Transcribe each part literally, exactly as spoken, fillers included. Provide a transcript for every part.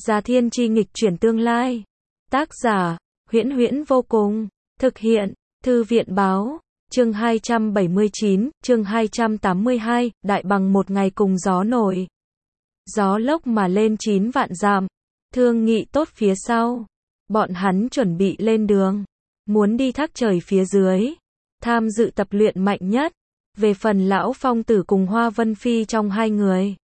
Gia Thiên Chi nghịch chuyển tương lai. Tác giả, Huyễn Huyễn vô cùng. Thực hiện, Thư viện báo. Chương hai trăm bảy mươi chín, chương hai trăm tám mươi hai, đại bằng một ngày cùng gió nổi. Gió lốc mà lên chín vạn dặm. Thương nghị tốt phía sau. Bọn hắn chuẩn bị lên đường. Muốn đi thác trời phía dưới. Tham dự tập luyện mạnh nhất. Về phần Lão Phong Tử cùng Hoa Vân Phi trong hai người.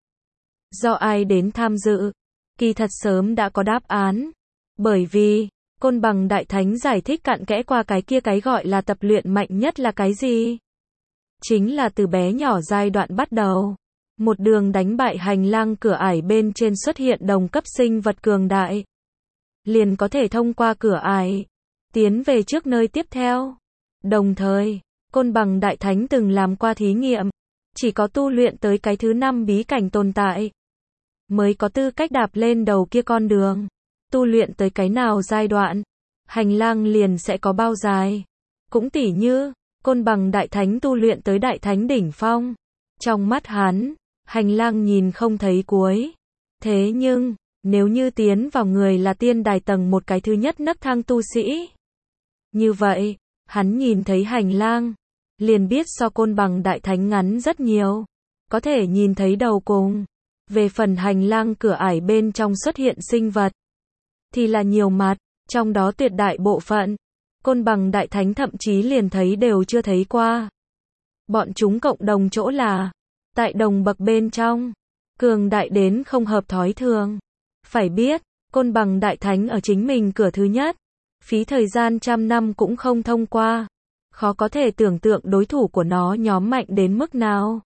Do ai đến tham dự? Kỳ thật sớm đã có đáp án. Bởi vì, Côn Bằng Đại Thánh giải thích cặn kẽ qua cái kia cái gọi là tập luyện mạnh nhất là cái gì? Chính là từ bé nhỏ giai đoạn bắt đầu. Một đường đánh bại hành lang cửa ải bên trên xuất hiện đồng cấp sinh vật cường đại. Liền có thể thông qua cửa ải. Tiến về trước nơi tiếp theo. Đồng thời, Côn Bằng Đại Thánh từng làm qua thí nghiệm. Chỉ có tu luyện tới cái thứ năm bí cảnh tồn tại. Mới có tư cách đạp lên đầu kia con đường. Tu luyện tới cái nào giai đoạn, hành lang liền sẽ có bao dài. Cũng tỉ như, Côn Bằng Đại Thánh tu luyện tới Đại Thánh đỉnh phong. Trong mắt hắn, hành lang nhìn không thấy cuối. Thế nhưng, nếu như tiến vào người là tiên đài tầng một cái thứ nhất nấc thang tu sĩ. Như vậy, hắn nhìn thấy hành lang, liền biết so Côn Bằng Đại Thánh ngắn rất nhiều. Có thể nhìn thấy đầu cùng. Về phần hành lang cửa ải bên trong xuất hiện sinh vật, thì là nhiều mặt, trong đó tuyệt đại bộ phận, Côn Bằng Đại Thánh thậm chí liền thấy đều chưa thấy qua. Bọn chúng cộng đồng chỗ là, tại đồng bậc bên trong, cường đại đến không hợp thói thường. Phải biết, Côn Bằng Đại Thánh ở chính mình cửa thứ nhất, phí thời gian trăm năm cũng không thông qua. Khó có thể tưởng tượng đối thủ của nó nhóm mạnh đến mức nào.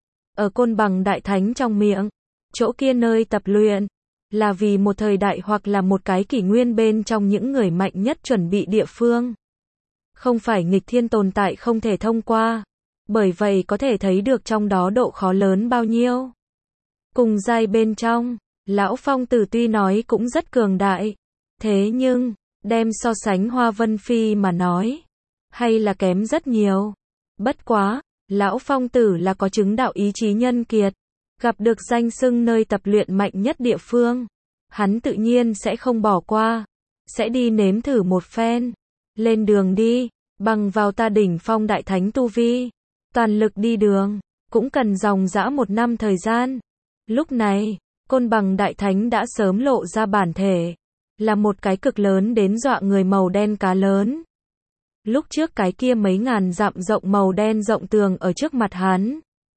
Ở Côn Bằng Đại Thánh trong miệng, chỗ kia nơi tập luyện, là vì một thời đại hoặc là một cái kỷ nguyên bên trong những người mạnh nhất chuẩn bị địa phương. Không phải nghịch thiên tồn tại không thể thông qua. Bởi vậy có thể thấy được trong đó độ khó lớn bao nhiêu. Cùng giai bên trong, Lão Phong Tử tuy nói cũng rất cường đại. Thế nhưng, đem so sánh Hoa Vân Phi mà nói, hay là kém rất nhiều. Bất quá, Lão Phong Tử là có chứng đạo ý chí nhân kiệt. Gặp được danh xưng nơi tập luyện mạnh nhất địa phương, hắn tự nhiên sẽ không bỏ qua, sẽ đi nếm thử một phen. Lên đường đi, bằng vào ta đỉnh phong đại thánh tu vi, toàn lực đi đường, cũng cần dòng dã một năm thời gian. Lúc này, Côn Bằng Đại Thánh đã sớm lộ ra bản thể, là một cái cực lớn đến dọa người màu đen cá lớn. Lúc trước cái kia mấy ngàn dặm rộng màu đen rộng tường ở trước mặt hắn,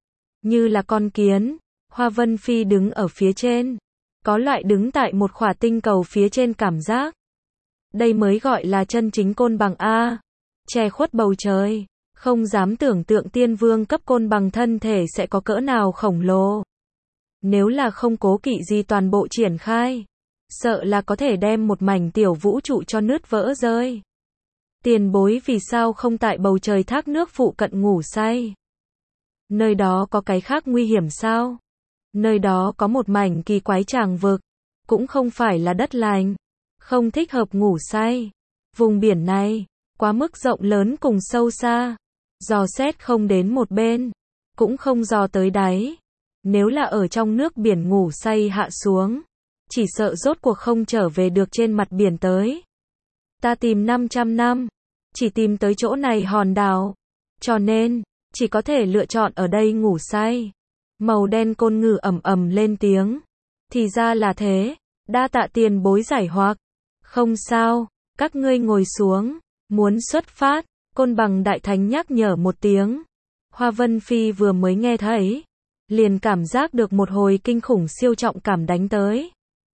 như là con kiến. Hoa Vân Phi đứng ở phía trên, có loại đứng tại một khỏa tinh cầu phía trên cảm giác. Đây mới gọi là chân chính Côn Bằng A, che khuất bầu trời, không dám tưởng tượng tiên vương cấp Côn Bằng thân thể sẽ có cỡ nào khổng lồ. Nếu là không cố kỵ gì toàn bộ triển khai, sợ là có thể đem một mảnh tiểu vũ trụ cho nứt vỡ rơi. Tiền bối vì sao không tại bầu trời thác nước phụ cận ngủ say? Nơi đó có cái khác nguy hiểm sao? Nơi đó có một mảnh kỳ quái tràng vực, cũng không phải là đất lành, không thích hợp ngủ say. Vùng biển này, quá mức rộng lớn cùng sâu xa, dò xét không đến một bên, cũng không dò tới đáy. Nếu là ở trong nước biển ngủ say hạ xuống, chỉ sợ rốt cuộc không trở về được trên mặt biển tới. Ta tìm năm trăm năm, chỉ tìm tới chỗ này hòn đảo, cho nên, chỉ có thể lựa chọn ở đây ngủ say. Màu đen côn ngừ ầm ầm lên tiếng. Thì ra là thế, đa tạ tiền bối giải hoặc. Không sao, các ngươi ngồi xuống, muốn xuất phát, Côn Bằng Đại Thánh nhắc nhở một tiếng. Hoa Vân Phi vừa mới nghe thấy, liền cảm giác được một hồi kinh khủng siêu trọng cảm đánh tới.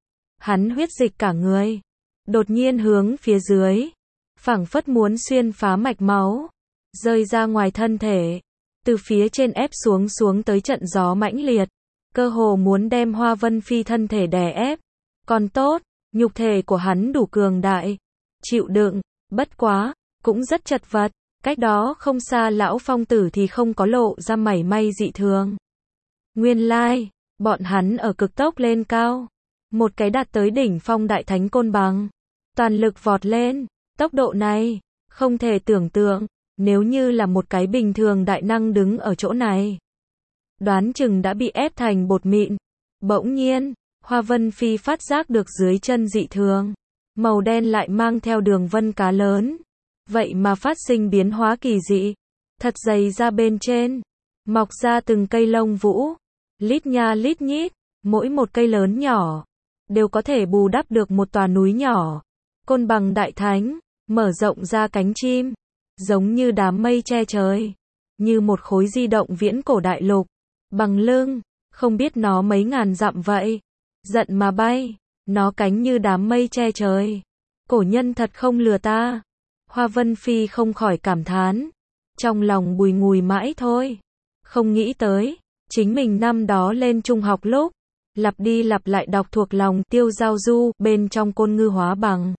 Hắn huyết dịch cả người, đột nhiên hướng phía dưới, phảng phất muốn xuyên phá mạch máu, rơi ra ngoài thân thể. Từ phía trên ép xuống xuống tới trận gió mãnh liệt, cơ hồ muốn đem Hoa Vân Phi thân thể đè ép. Còn tốt, nhục thể của hắn đủ cường đại, chịu đựng, bất quá, cũng rất chật vật. Cách đó không xa Lão Phong Tử thì không có lộ ra mảy may dị thường. Nguyên lai, bọn hắn ở cực tốc lên cao. Một cái đạt tới đỉnh phong Đại Thánh Côn Bằng, toàn lực vọt lên. Tốc độ này, không thể tưởng tượng. Nếu như là một cái bình thường đại năng đứng ở chỗ này, đoán chừng đã bị ép thành bột mịn. Bỗng nhiên, Hoa Vân Phi phát giác được dưới chân dị thường, màu đen lại mang theo đường vân cá lớn. Vậy mà phát sinh biến hóa kỳ dị, thật dày ra bên trên, mọc ra từng cây lông vũ, lít nha lít nhít, mỗi một cây lớn nhỏ, đều có thể bù đắp được một tòa núi nhỏ. Côn Bằng Đại Thánh, mở rộng ra cánh chim, giống như đám mây che trời, như một khối di động viễn cổ đại lục, bằng lưng, không biết nó mấy ngàn dặm vậy, giận mà bay, nó cánh như đám mây che trời. Cổ nhân thật không lừa ta. Hoa Vân Phi không khỏi cảm thán, trong lòng bùi ngùi mãi thôi, không nghĩ tới, chính mình năm đó lên trung học lúc, lặp đi lặp lại đọc thuộc lòng Tiêu Giao Du bên trong Côn Ngư Hóa Bằng.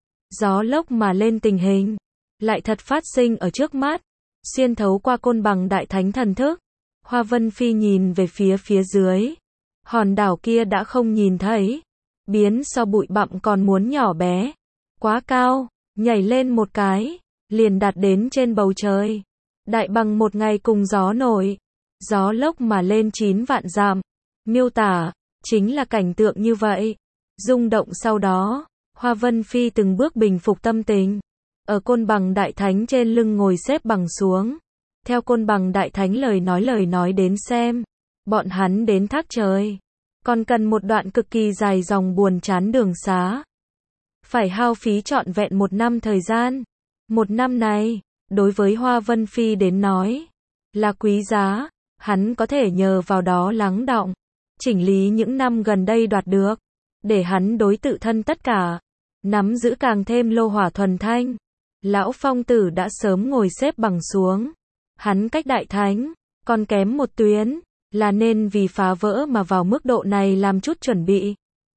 Gió lốc mà lên tình hình, lại thật phát sinh ở trước mắt, xuyên thấu qua Côn Bằng Đại Thánh thần thức. Hoa Vân Phi nhìn về phía phía dưới, hòn đảo kia đã không nhìn thấy, biến so bụi bặm còn muốn nhỏ bé, quá cao, nhảy lên một cái, liền đạt đến trên bầu trời. Đại bằng một ngày cùng gió nổi, gió lốc mà lên chín vạn dặm, miêu tả, chính là cảnh tượng như vậy. Rung động sau đó, Hoa Vân Phi từng bước bình phục tâm tình, ở Côn Bằng Đại Thánh trên lưng ngồi xếp bằng xuống. Theo Côn Bằng Đại Thánh lời nói lời nói đến xem, bọn hắn đến thác trời, còn cần một đoạn cực kỳ dài dòng buồn chán đường xá. Phải hao phí trọn vẹn một năm thời gian. Một năm này, đối với Hoa Vân Phi đến nói, là quý giá, hắn có thể nhờ vào đó lắng đọng, chỉnh lý những năm gần đây đoạt được, để hắn đối tự thân tất cả, nắm giữ càng thêm lô hỏa thuần thanh. Lão Phong Tử đã sớm ngồi xếp bằng xuống, hắn cách Đại Thánh, còn kém một tuyến, là nên vì phá vỡ mà vào mức độ này làm chút chuẩn bị.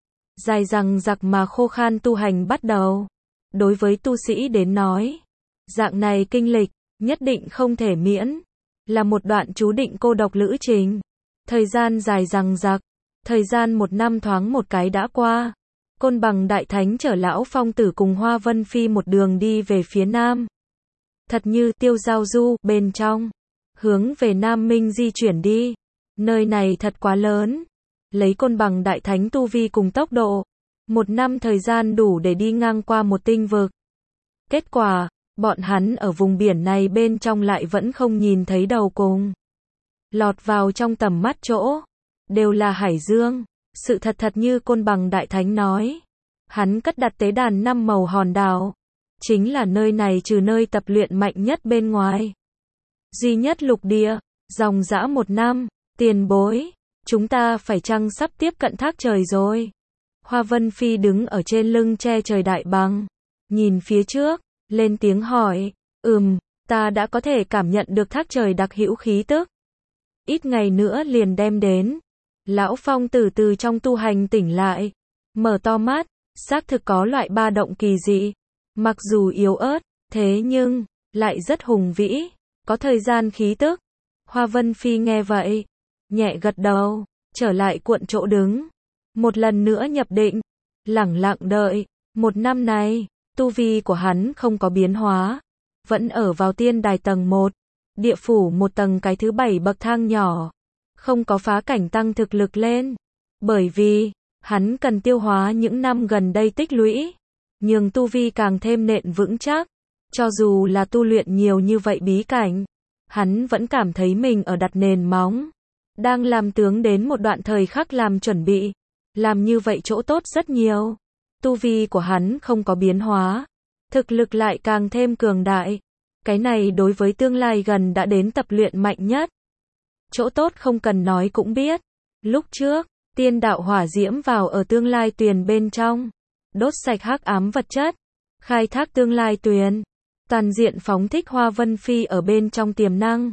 Dài dằng dặc mà khô khan tu hành bắt đầu. Đối với tu sĩ đến nói, dạng này kinh lịch, nhất định không thể miễn, là một đoạn chú định cô độc lữ trình. Thời gian dài dằng dặc, thời gian một năm thoáng một cái đã qua. Côn Bằng Đại Thánh chở Lão Phong Tử cùng Hoa Vân Phi một đường đi về phía nam. Thật như Tiêu Giao Du bên trong, hướng về Nam Minh di chuyển đi. Nơi này thật quá lớn, lấy Côn Bằng Đại Thánh tu vi cùng tốc độ, một năm thời gian đủ để đi ngang qua một tinh vực. Kết quả, bọn hắn ở vùng biển này bên trong lại vẫn không nhìn thấy đầu cùng. Lọt vào trong tầm mắt chỗ, đều là hải dương. Sự thật thật như Côn Bằng Đại Thánh nói, hắn cất đặt tế đàn năm màu hòn đảo, chính là nơi này trừ nơi tập luyện mạnh nhất bên ngoài, duy nhất lục địa. Dòng dã một năm, tiền bối, chúng ta phải chăng sắp tiếp cận thác trời rồi? Hoa Vân Phi đứng ở trên lưng che trời đại bằng, nhìn phía trước, lên tiếng hỏi. Ừm, ta đã có thể cảm nhận được thác trời đặc hữu khí tức, ít ngày nữa liền đem đến. Lão Phong từ từ trong tu hành tỉnh lại, mở to mắt, xác thực có loại ba động kỳ dị, mặc dù yếu ớt, thế nhưng lại rất hùng vĩ, có thời gian khí tức. Hoa Vân Phi nghe vậy, nhẹ gật đầu, trở lại cuộn chỗ đứng, một lần nữa nhập định, lẳng lặng đợi. Một năm này, tu vi của hắn không có biến hóa, vẫn ở vào tiên đài tầng một, địa phủ một tầng cái thứ bảy bậc thang nhỏ, không có phá cảnh tăng thực lực lên, bởi vì hắn cần tiêu hóa những năm gần đây tích lũy, nhường tu vi càng thêm nền vững chắc. Cho dù là tu luyện nhiều như vậy bí cảnh, hắn vẫn cảm thấy mình ở đặt nền móng, đang làm tướng đến một đoạn thời khắc làm chuẩn bị. Làm như vậy chỗ tốt rất nhiều. Tu vi của hắn không có biến hóa, thực lực lại càng thêm cường đại. Cái này đối với tương lai gần đã đến tập luyện mạnh nhất. Chỗ tốt không cần nói cũng biết. Lúc trước, tiên đạo hỏa diễm vào ở tương lai tuyền bên trong, đốt sạch hắc ám vật chất, khai thác tương lai tuyền, toàn diện phóng thích Hoa Vân Phi ở bên trong tiềm năng.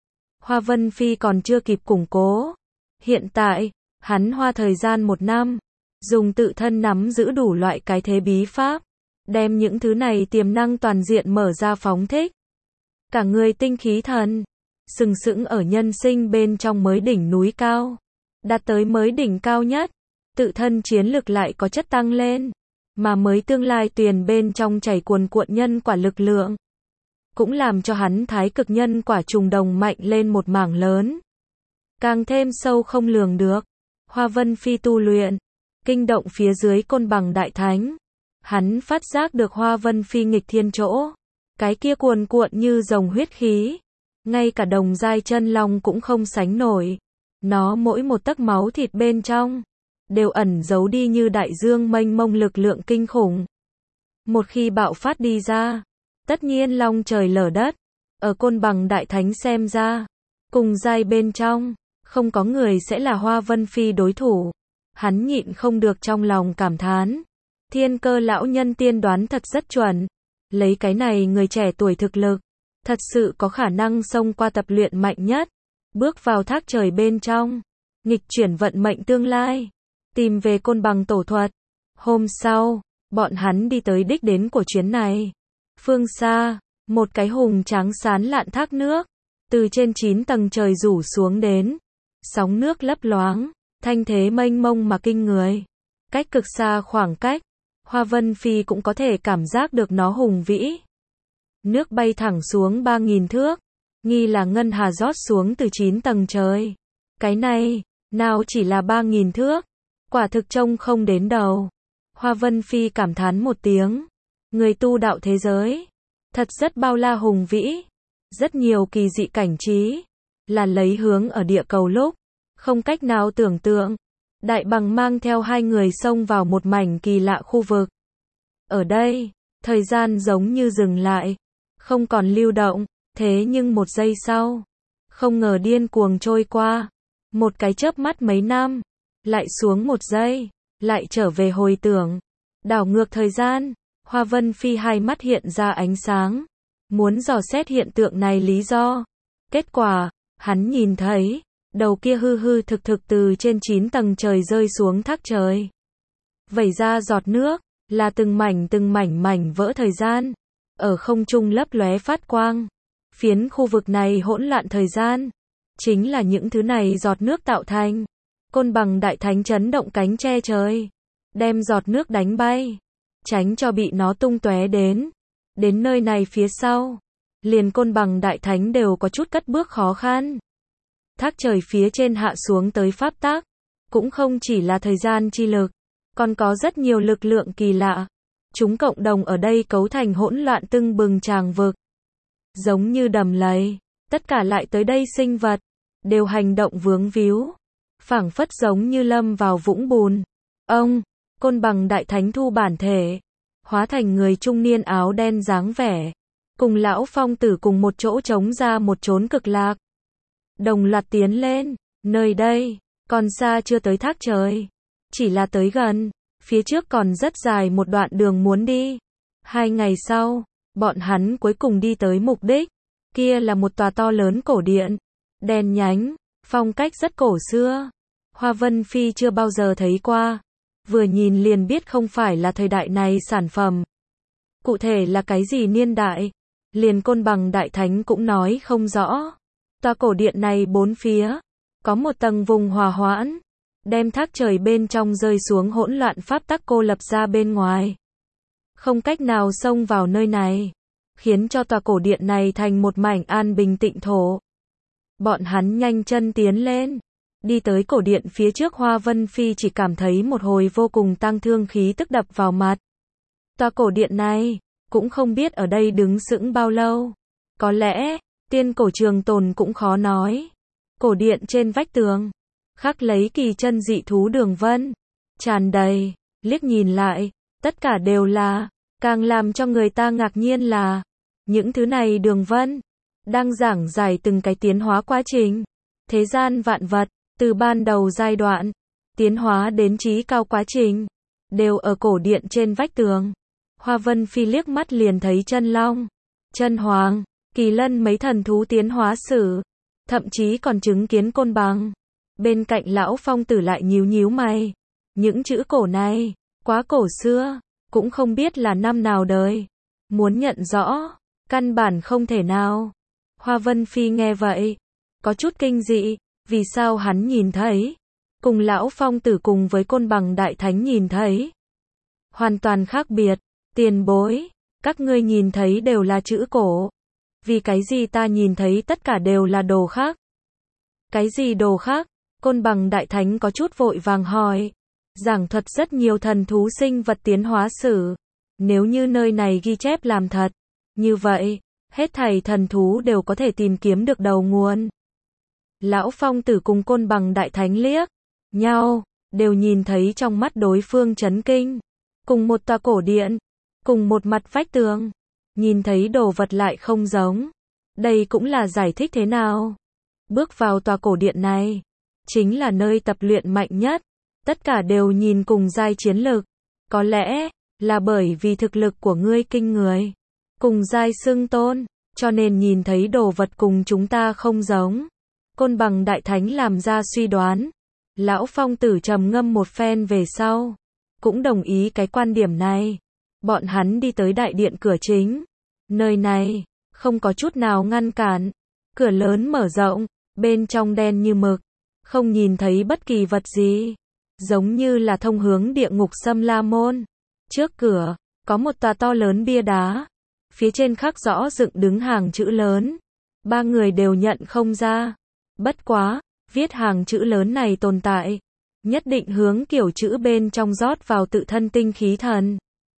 Hoa Vân Phi còn chưa kịp củng cố. Hiện tại, hắn hoa thời gian một năm, dùng tự thân nắm giữ đủ loại cái thế bí pháp, đem những thứ này tiềm năng toàn diện mở ra phóng thích. Cả người tinh khí thần, sừng sững ở nhân sinh bên trong mới đỉnh núi cao, đạt tới mới đỉnh cao nhất, tự thân chiến lực lại có chất tăng lên, mà mới tương lai tuyền bên trong chảy cuồn cuộn nhân quả lực lượng, cũng làm cho hắn thái cực nhân quả trùng đồng mạnh lên một mảng lớn, càng thêm sâu không lường được. Hoa Vân Phi tu luyện, kinh động phía dưới Côn Bằng Đại Thánh. Hắn phát giác được Hoa Vân Phi nghịch thiên chỗ, cái kia cuồn cuộn như rồng huyết khí, ngay cả đồng giai chân long cũng không sánh nổi. Nó mỗi một tấc máu thịt bên trong đều ẩn giấu đi như đại dương mênh mông lực lượng kinh khủng. Một khi bạo phát đi ra, tất nhiên long trời lở đất. Ở Côn Bằng Đại Thánh xem ra, cùng giai bên trong, không có người sẽ là Hoa Vân Phi đối thủ. Hắn nhịn không được trong lòng cảm thán. Thiên Cơ lão nhân tiên đoán thật rất chuẩn. Lấy cái này người trẻ tuổi thực lực, thật sự có khả năng xông qua tập luyện mạnh nhất, bước vào thác trời bên trong, nghịch chuyển vận mệnh tương lai, tìm về Côn Bằng tổ thuật. Hôm sau, bọn hắn đi tới đích đến của chuyến này. Phương xa, một cái hùng tráng sán lạn thác nước, từ trên chín tầng trời rủ xuống đến. Sóng nước lấp loáng, thanh thế mênh mông mà kinh người. Cách cực xa khoảng cách, Hoa Vân Phi cũng có thể cảm giác được nó hùng vĩ. Nước bay thẳng xuống ba nghìn thước, nghi là ngân hà rót xuống từ chín tầng trời. Cái này, nào chỉ là ba nghìn thước, quả thực trông không đến đầu. Hoa Vân Phi cảm thán một tiếng, người tu đạo thế giới, thật rất bao la hùng vĩ, rất nhiều kỳ dị cảnh trí, là lấy hướng ở địa cầu lúc, không cách nào tưởng tượng. Đại Bằng mang theo hai người xông vào một mảnh kỳ lạ khu vực. Ở đây, thời gian giống như dừng lại, không còn lưu động, thế nhưng một giây sau, không ngờ điên cuồng trôi qua. Một cái chớp mắt mấy năm, lại xuống một giây, lại trở về hồi tưởng. Đảo ngược thời gian, Hoa Vân Phi hai mắt hiện ra ánh sáng, muốn dò xét hiện tượng này lý do. Kết quả, hắn nhìn thấy, đầu kia hư hư thực thực từ trên chín tầng trời rơi xuống thác trời. Vẩy ra giọt nước, là từng mảnh từng mảnh mảnh vỡ thời gian, ở không trung lấp lóe phát quang. Phiến khu vực này hỗn loạn thời gian, chính là những thứ này giọt nước tạo thành. Côn Bằng Đại Thánh chấn động cánh che trời, đem giọt nước đánh bay, tránh cho bị nó tung tóe đến. Đến nơi này phía sau, liền Côn Bằng Đại Thánh đều có chút cất bước khó khăn. Thác trời phía trên hạ xuống tới pháp tắc, cũng không chỉ là thời gian chi lực, còn có rất nhiều lực lượng kỳ lạ. Chúng cộng đồng ở đây cấu thành hỗn loạn tưng bừng tràng vực. Giống như đầm lầy, tất cả lại tới đây sinh vật, đều hành động vướng víu, phảng phất giống như lâm vào vũng bùn. Ông, Côn Bằng Đại Thánh thu bản thể, hóa thành người trung niên áo đen dáng vẻ, cùng lão phong tử cùng một chỗ trống ra một chốn cực lạc. Đồng loạt tiến lên, nơi đây, còn xa chưa tới thác trời, chỉ là tới gần, phía trước còn rất dài một đoạn đường muốn đi. Hai ngày sau, bọn hắn cuối cùng đi tới mục đích, kia là một tòa to lớn cổ điện, đèn nhánh, phong cách rất cổ xưa. Hoa Vân Phi chưa bao giờ thấy qua, vừa nhìn liền biết không phải là thời đại này sản phẩm. Cụ thể là cái gì niên đại, liền Côn Bằng Đại Thánh cũng nói không rõ. Tòa cổ điện này bốn phía, có một tầng vùng hòa hoãn, đem thác trời bên trong rơi xuống hỗn loạn pháp tắc cô lập ra bên ngoài. Không cách nào xông vào nơi này, khiến cho tòa cổ điện này thành một mảnh an bình tịnh thổ. Bọn hắn nhanh chân tiến lên, đi tới cổ điện phía trước. Hoa Vân Phi chỉ cảm thấy một hồi vô cùng tang thương khí tức đập vào mặt. Tòa cổ điện này, cũng không biết ở đây đứng sững bao lâu. Có lẽ, tiên cổ trường tồn cũng khó nói. Cổ điện trên vách tường, khắc lấy kỳ chân dị thú đường vân, tràn đầy, liếc nhìn lại, tất cả đều là, càng làm cho người ta ngạc nhiên là, những thứ này đường vân, đang giảng giải từng cái tiến hóa quá trình. Thế gian vạn vật, từ ban đầu giai đoạn, tiến hóa đến trí cao quá trình, đều ở cổ điện trên vách tường. Hoa Vân Phi liếc mắt liền thấy chân long, chân hoàng, kỳ lân mấy thần thú tiến hóa sử, thậm chí còn chứng kiến côn bằng. Bên cạnh lão phong tử lại nhíu nhíu mày, những chữ cổ này, quá cổ xưa, cũng không biết là năm nào đời. Muốn nhận rõ, căn bản không thể nào. Hoa Vân Phi nghe vậy, có chút kinh dị, vì sao hắn nhìn thấy, cùng lão phong tử cùng với Côn Bằng Đại Thánh nhìn thấy, hoàn toàn khác biệt. Tiền bối, các ngươi nhìn thấy đều là chữ cổ, vì cái gì ta nhìn thấy tất cả đều là đồ khác? Cái gì đồ khác? Côn Bằng Đại Thánh có chút vội vàng hỏi. giảng thuật rất nhiều thần thú sinh vật tiến hóa sử. Nếu như nơi này ghi chép làm thật, như vậy, hết thảy thần thú đều có thể tìm kiếm được đầu nguồn. Lão Phong Tử cùng Côn Bằng Đại Thánh liếc nhau, đều nhìn thấy trong mắt đối phương chấn kinh. Cùng một tòa cổ điện, cùng một mặt vách tường, nhìn thấy đồ vật lại không giống. Đây cũng là giải thích thế nào? Bước vào tòa cổ điện này, chính là nơi tập luyện mạnh nhất. Tất cả đều nhìn cùng giai chiến lực. Có lẽ, là bởi vì thực lực của ngươi kinh người. Cùng giai xưng tôn, cho nên nhìn thấy đồ vật cùng chúng ta không giống. Côn Bằng Đại Thánh làm ra suy đoán. Lão Phong Tử trầm ngâm một phen về sau, cũng đồng ý cái quan điểm này. Bọn hắn đi tới đại điện cửa chính. Nơi này, không có chút nào ngăn cản. Cửa lớn mở rộng, bên trong đen như mực. Không nhìn thấy bất kỳ vật gì. Giống như là thông hướng địa ngục Sâm La Môn. Trước cửa, có một tòa to lớn bia đá. Phía trên khắc rõ dựng đứng hàng chữ lớn. Ba người đều nhận không ra. Bất quá, viết hàng chữ lớn này tồn tại. Nhất định hướng kiểu chữ bên trong rót vào tự thân tinh khí thần.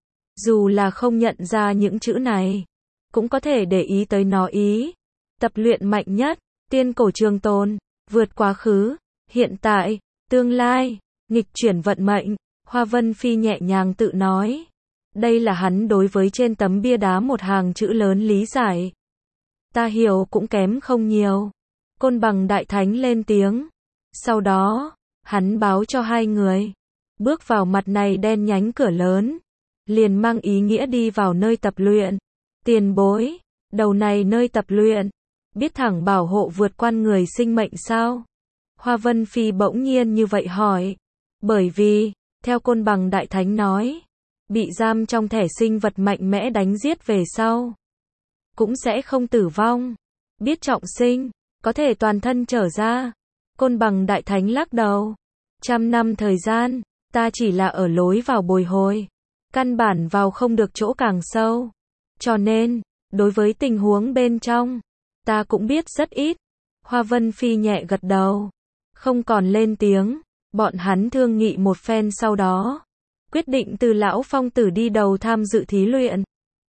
Dù là không nhận ra những chữ này, cũng có thể để ý tới nó ý. Tập luyện mạnh nhất, tiên cổ trường tồn, vượt quá khứ, hiện tại, tương lai, nghịch chuyển vận mệnh, Hoa Vân Phi nhẹ nhàng tự nói. Đây là hắn đối với trên tấm bia đá một hàng chữ lớn lý giải. Ta hiểu cũng kém không nhiều. Côn Bằng Đại Thánh lên tiếng. Sau đó, hắn báo cho hai người. Bước vào mặt này đen nhánh cửa lớn. Liền mang ý nghĩa đi vào nơi tập luyện. Tiền bối, đầu này nơi tập luyện. Biết thẳng bảo hộ vượt qua người sinh mệnh sao? Hoa Vân Phi bỗng nhiên như vậy hỏi. Bởi vì, theo Côn Bằng Đại Thánh nói, bị giam trong thẻ sinh vật mạnh mẽ đánh giết về sau, cũng sẽ không tử vong. Biết trọng sinh, có thể toàn thân trở ra. Côn Bằng Đại Thánh lắc đầu. Trăm năm thời gian, ta chỉ là ở lối vào bồi hồi. Căn bản vào không được chỗ càng sâu. Cho nên, đối với tình huống bên trong, ta cũng biết rất ít. Hoa Vân Phi nhẹ gật đầu. Không còn lên tiếng. Bọn hắn thương nghị một phen sau đó. Quyết định từ Lão Phong Tử đi đầu tham dự thí luyện.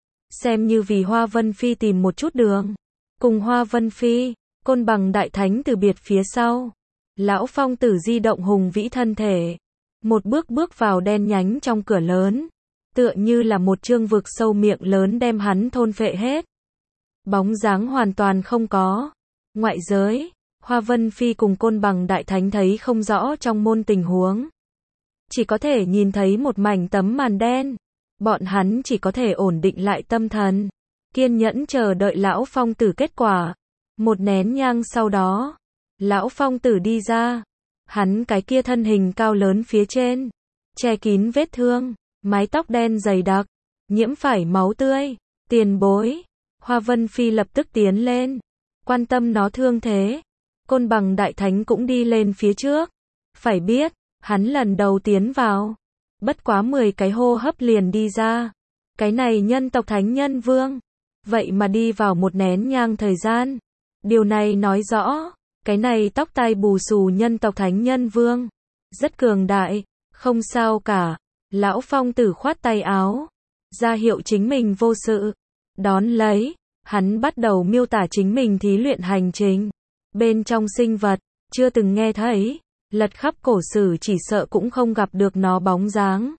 Xem như vì Hoa Vân Phi tìm một chút đường. Cùng Hoa Vân Phi, Côn Bằng Đại Thánh từ biệt phía sau. Lão Phong Tử di động hùng vĩ thân thể. Một bước bước vào đen nhánh trong cửa lớn. Tựa như là một chương vực sâu miệng lớn đem hắn thôn phệ hết. Bóng dáng hoàn toàn không có. Ngoại giới, Hoa Vân Phi cùng Côn Bằng Đại Thánh thấy không rõ trong môn tình huống. Chỉ có thể nhìn thấy một mảnh tấm màn đen. Bọn hắn chỉ có thể ổn định lại tâm thần. Kiên nhẫn chờ đợi Lão Phong Tử kết quả. Một nén nhang sau đó, Lão Phong Tử đi ra. Hắn cái kia thân hình cao lớn phía trên, che kín vết thương, mái tóc đen dày đặc, nhiễm phải máu tươi. Tiền bối, Hoa Vân Phi lập tức tiến lên, quan tâm nó thương thế. Côn Bằng Đại Thánh cũng đi lên phía trước. Phải biết, hắn lần đầu tiến vào, bất quá mười cái hô hấp liền đi ra. Cái này nhân tộc Thánh Nhân Vương, vậy mà đi vào một nén nhang thời gian. Điều này nói rõ, cái này tóc tai bù xù nhân tộc Thánh Nhân Vương, rất cường đại. Không sao cả. Lão Phong Tử khoát tay áo, ra hiệu chính mình vô sự. Đón lấy, hắn bắt đầu miêu tả chính mình thí luyện hành trình. Bên trong sinh vật, chưa từng nghe thấy, lật khắp cổ sử chỉ sợ cũng không gặp được nó bóng dáng.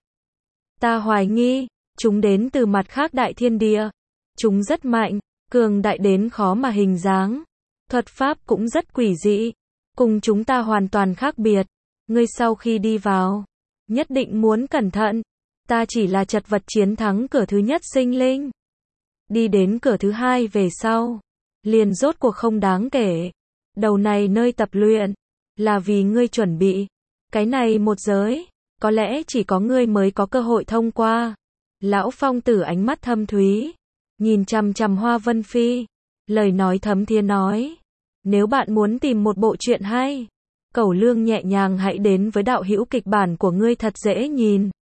Ta hoài nghi, chúng đến từ mặt khác đại thiên địa. Chúng rất mạnh, cường đại đến khó mà hình dáng. Thuật pháp cũng rất quỷ dị, cùng chúng ta hoàn toàn khác biệt. Ngươi sau khi đi vào, nhất định muốn cẩn thận. Ta chỉ là chật vật chiến thắng cửa thứ nhất sinh linh. Đi đến cửa thứ hai về sau, liền rốt cuộc không đáng kể. Đầu này nơi tập luyện, là vì ngươi chuẩn bị. Cái này một giới, có lẽ chỉ có ngươi mới có cơ hội thông qua. Lão Phong Tử ánh mắt thâm thúy, nhìn chằm chằm Hoa Vân Phi, lời nói thấm thía nói. Nếu bạn muốn tìm một bộ truyện hay, Cẩu Lương nhẹ nhàng hãy đến với đạo hữu kịch bản của ngươi thật dễ nhìn.